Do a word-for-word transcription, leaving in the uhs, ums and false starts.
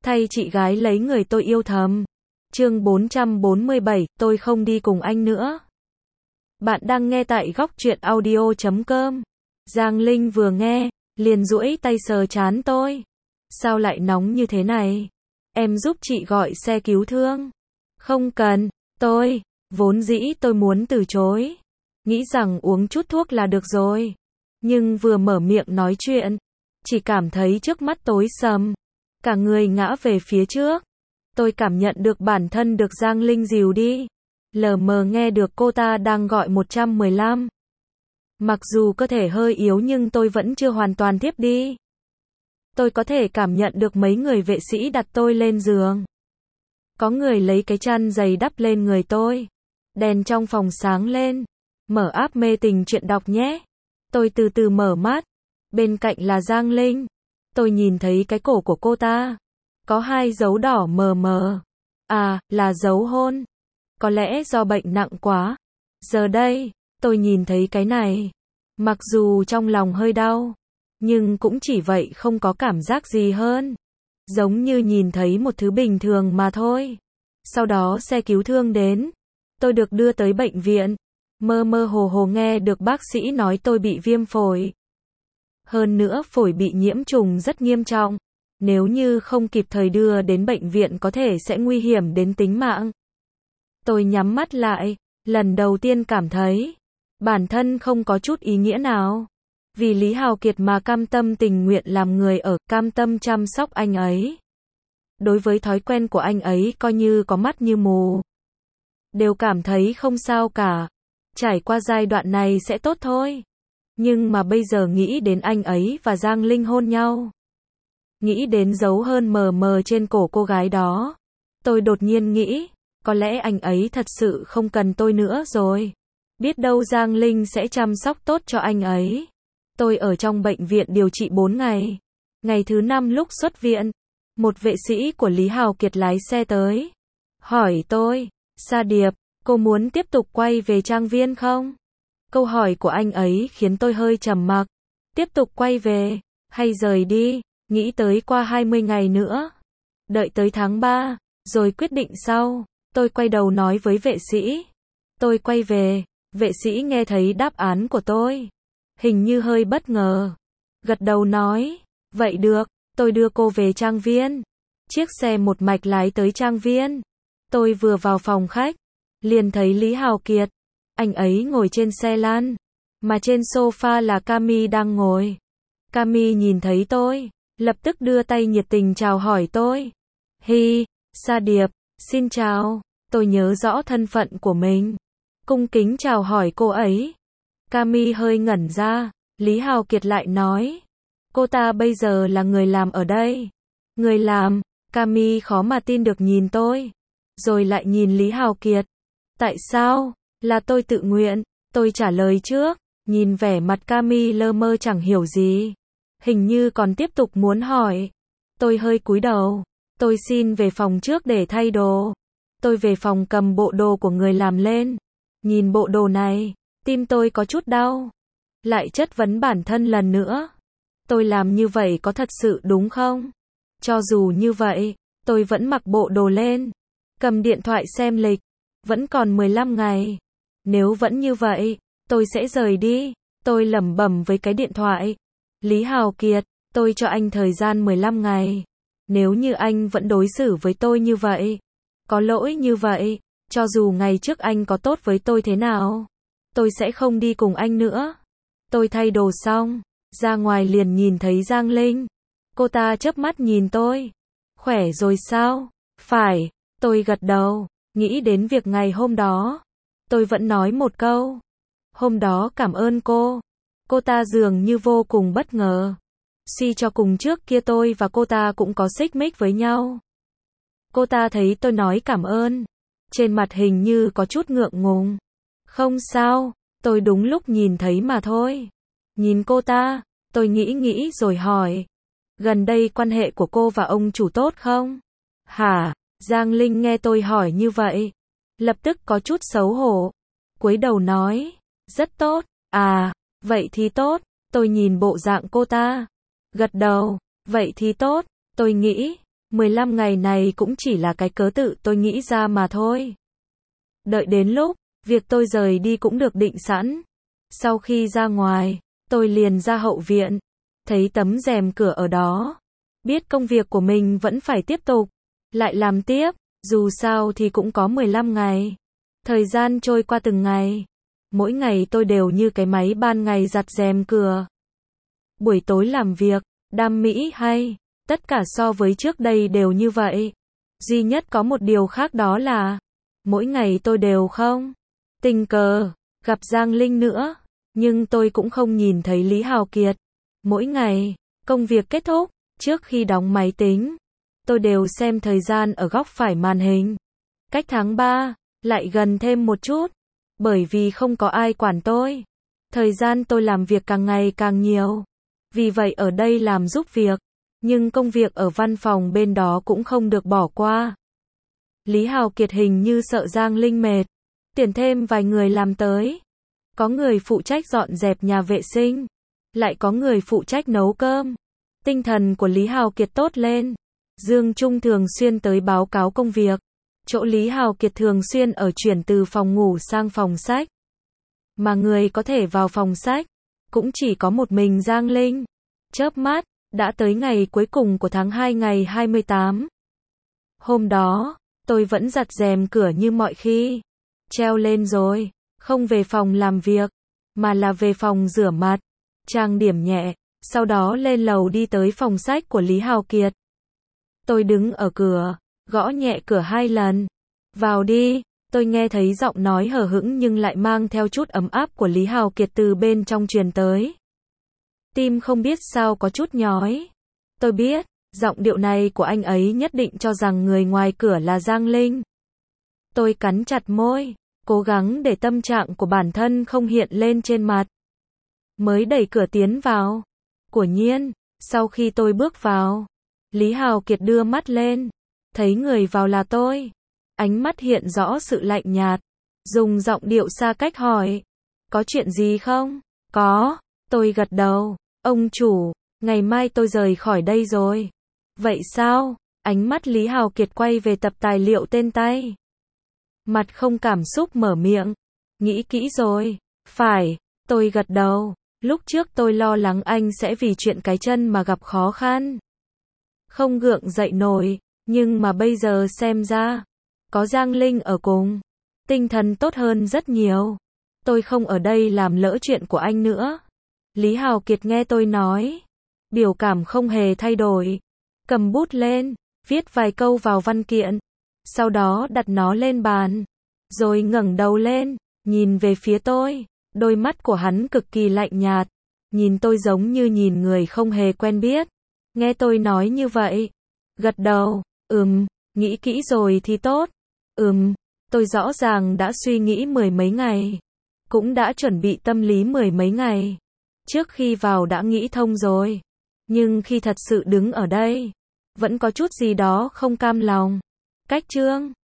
Thay chị gái lấy người tôi yêu thầm. Chương bốn trăm bốn mươi bảy, tôi không đi cùng anh nữa. Bạn đang nghe tại góc truyện audio chấm com. Giang Linh vừa nghe, liền duỗi tay sờ trán tôi. Sao lại nóng như thế này? Em giúp chị gọi xe cứu thương. Không cần, tôi, vốn dĩ tôi muốn từ chối. Nghĩ rằng uống chút thuốc là được rồi. Nhưng vừa mở miệng nói chuyện, chỉ cảm thấy trước mắt tối sầm. Cả người ngã về phía trước. Tôi cảm nhận được bản thân được Giang Linh dìu đi. Lờ mờ nghe được cô ta đang gọi một trăm mười lăm. Mặc dù cơ thể hơi yếu nhưng tôi vẫn chưa hoàn toàn thiếp đi. Tôi có thể cảm nhận được mấy người vệ sĩ đặt tôi lên giường. Có người lấy cái chăn dày đắp lên người tôi. Đèn trong phòng sáng lên. Mở app mê tình chuyện đọc nhé. Tôi từ từ mở mắt. Bên cạnh là Giang Linh. Tôi nhìn thấy cái cổ của cô ta. Có hai dấu đỏ mờ mờ. À, là dấu hôn. Có lẽ do bệnh nặng quá. Giờ đây, tôi nhìn thấy cái này. Mặc dù trong lòng hơi đau. Nhưng cũng chỉ vậy, không có cảm giác gì hơn. Giống như nhìn thấy một thứ bình thường mà thôi. Sau đó xe cứu thương đến. Tôi được đưa tới bệnh viện. Mơ mơ hồ hồ nghe được bác sĩ nói tôi bị viêm phổi. Hơn nữa phổi bị nhiễm trùng rất nghiêm trọng. Nếu như không kịp thời đưa đến bệnh viện có thể sẽ nguy hiểm đến tính mạng. Tôi nhắm mắt lại, lần đầu tiên cảm thấy bản thân không có chút ý nghĩa nào. Vì Lý Hào Kiệt mà cam tâm tình nguyện làm người ở, cam tâm chăm sóc anh ấy. Đối với thói quen của anh ấy coi như có mắt như mù. Đều cảm thấy không sao cả. Trải qua giai đoạn này sẽ tốt thôi. Nhưng mà bây giờ nghĩ đến anh ấy và Giang Linh hôn nhau. Nghĩ đến dấu hơn mờ mờ trên cổ cô gái đó. Tôi đột nhiên nghĩ, có lẽ anh ấy thật sự không cần tôi nữa rồi. Biết đâu Giang Linh sẽ chăm sóc tốt cho anh ấy. Tôi ở trong bệnh viện điều trị bốn ngày. Ngày thứ năm lúc xuất viện, một vệ sĩ của Lý Hào Kiệt lái xe tới. Hỏi tôi, Sa Điệp, cô muốn tiếp tục quay về trang viên không? Câu hỏi của anh ấy khiến tôi hơi trầm mặc. Tiếp tục quay về, hay rời đi, nghĩ tới qua hai mươi ngày nữa. Đợi tới tháng ba, rồi quyết định sau. Tôi quay đầu nói với vệ sĩ. Tôi quay về, vệ sĩ nghe thấy đáp án của tôi. Hình như hơi bất ngờ. Gật đầu nói, vậy được, tôi đưa cô về trang viên. Chiếc xe một mạch lái tới trang viên. Tôi vừa vào phòng khách, liền thấy Lý Hào Kiệt. Anh ấy ngồi trên xe lăn, mà trên sofa là Cami đang ngồi. Cami nhìn thấy tôi, lập tức đưa tay nhiệt tình chào hỏi tôi. Hi, Sa Điệp, xin chào. Tôi nhớ rõ thân phận của mình. Cung kính chào hỏi cô ấy. Cami hơi ngẩn ra, Lý Hào Kiệt lại nói. Cô ta bây giờ là người làm ở đây. Người làm, Cami khó mà tin được nhìn tôi. Rồi lại nhìn Lý Hào Kiệt. Tại sao? Là tôi tự nguyện. Tôi trả lời trước, nhìn vẻ mặt Cami lơ mơ chẳng hiểu gì. Hình như còn tiếp tục muốn hỏi. Tôi hơi cúi đầu. Tôi xin về phòng trước để thay đồ. Tôi về phòng cầm bộ đồ của người làm lên. Nhìn bộ đồ này, tim tôi có chút đau. Lại chất vấn bản thân lần nữa. Tôi làm như vậy có thật sự đúng không? Cho dù như vậy, tôi vẫn mặc bộ đồ lên. Cầm điện thoại xem lịch. Vẫn còn mười lăm ngày. Nếu vẫn như vậy, tôi sẽ rời đi. Tôi lẩm bẩm với cái điện thoại. Lý Hào Kiệt, tôi cho anh thời gian mười lăm ngày. Nếu như anh vẫn đối xử với tôi như vậy, có lỗi như vậy, cho dù ngày trước anh có tốt với tôi thế nào, tôi sẽ không đi cùng anh nữa. Tôi thay đồ xong, ra ngoài liền nhìn thấy Giang Linh. Cô ta chớp mắt nhìn tôi. Khỏe rồi sao? Phải, tôi gật đầu, nghĩ đến việc ngày hôm đó. Tôi vẫn nói một câu. Hôm đó cảm ơn cô. Cô ta dường như vô cùng bất ngờ. Suy cho cùng trước kia tôi và cô ta cũng có xích mích với nhau. Cô ta thấy tôi nói cảm ơn. Trên mặt hình như có chút ngượng ngùng. Không sao, tôi đúng lúc nhìn thấy mà thôi. Nhìn cô ta, tôi nghĩ nghĩ rồi hỏi. Gần đây quan hệ của cô và ông chủ tốt không? Hả? Giang Linh nghe tôi hỏi như vậy. Lập tức có chút xấu hổ. Cúi đầu nói. Rất tốt. À, vậy thì tốt. Tôi nhìn bộ dạng cô ta. Gật đầu. Vậy thì tốt. Tôi nghĩ. mười lăm ngày này cũng chỉ là cái cớ tự tôi nghĩ ra mà thôi. Đợi đến lúc, việc tôi rời đi cũng được định sẵn. Sau khi ra ngoài, tôi liền ra hậu viện, thấy tấm rèm cửa ở đó. Biết công việc của mình vẫn phải tiếp tục, lại làm tiếp, dù sao thì cũng có mười lăm ngày. Thời gian trôi qua từng ngày. Mỗi ngày tôi đều như cái máy ban ngày giặt rèm cửa. Buổi tối làm việc, đam mỹ hay, tất cả so với trước đây đều như vậy. Duy nhất có một điều khác đó là, mỗi ngày tôi đều không tình cờ gặp Giang Linh nữa, nhưng tôi cũng không nhìn thấy Lý Hào Kiệt. Mỗi ngày, công việc kết thúc, trước khi đóng máy tính, tôi đều xem thời gian ở góc phải màn hình. Cách tháng ba, lại gần thêm một chút, bởi vì không có ai quản tôi. Thời gian tôi làm việc càng ngày càng nhiều. Vì vậy ở đây làm giúp việc, nhưng công việc ở văn phòng bên đó cũng không được bỏ qua. Lý Hào Kiệt hình như sợ Giang Linh mệt, tuyển thêm vài người làm tới. Có người phụ trách dọn dẹp nhà vệ sinh, lại có người phụ trách nấu cơm. Tinh thần của Lý Hào Kiệt tốt lên. Dương Trung thường xuyên tới báo cáo công việc. Chỗ Lý Hào Kiệt thường xuyên ở chuyển từ phòng ngủ sang phòng sách. Mà người có thể vào phòng sách, cũng chỉ có một mình Giang Linh. Chớp mắt, đã tới ngày cuối cùng của tháng hai ngày hai mươi tám. Hôm đó, tôi vẫn giặt rèm cửa như mọi khi. Treo lên rồi, không về phòng làm việc, mà là về phòng rửa mặt, trang điểm nhẹ, sau đó lên lầu đi tới phòng sách của Lý Hào Kiệt. Tôi đứng ở cửa, gõ nhẹ cửa hai lần. Vào đi, tôi nghe thấy giọng nói hờ hững nhưng lại mang theo chút ấm áp của Lý Hào Kiệt từ bên trong truyền tới. Tim không biết sao có chút nhói. Tôi biết, giọng điệu này của anh ấy nhất định cho rằng người ngoài cửa là Giang Linh. Tôi cắn chặt môi, cố gắng để tâm trạng của bản thân không hiện lên trên mặt. Mới đẩy cửa tiến vào. Quả nhiên, sau khi tôi bước vào, Lý Hào Kiệt đưa mắt lên, thấy người vào là tôi. Ánh mắt hiện rõ sự lạnh nhạt, dùng giọng điệu xa cách hỏi, có chuyện gì không? Có, tôi gật đầu. Ông chủ, ngày mai tôi rời khỏi đây rồi. Vậy sao? Ánh mắt Lý Hào Kiệt quay về tập tài liệu tên tay. Mặt không cảm xúc mở miệng. Nghĩ kỹ rồi. Phải, tôi gật đầu. Lúc trước tôi lo lắng anh sẽ vì chuyện cái chân mà gặp khó khăn. Không gượng dậy nổi, nhưng mà bây giờ xem ra, có Giang Linh ở cùng, tinh thần tốt hơn rất nhiều. Tôi không ở đây làm lỡ chuyện của anh nữa. Lý Hào Kiệt nghe tôi nói, biểu cảm không hề thay đổi. Cầm bút lên, viết vài câu vào văn kiện, sau đó đặt nó lên bàn, rồi ngẩng đầu lên, nhìn về phía tôi. Đôi mắt của hắn cực kỳ lạnh nhạt, nhìn tôi giống như nhìn người không hề quen biết. Nghe tôi nói như vậy, gật đầu, ừm, nghĩ kỹ rồi thì tốt. Ừm, tôi rõ ràng đã suy nghĩ mười mấy ngày, cũng đã chuẩn bị tâm lý mười mấy ngày. Trước khi vào đã nghĩ thông rồi, nhưng khi thật sự đứng ở đây, vẫn có chút gì đó không cam lòng. Cách chương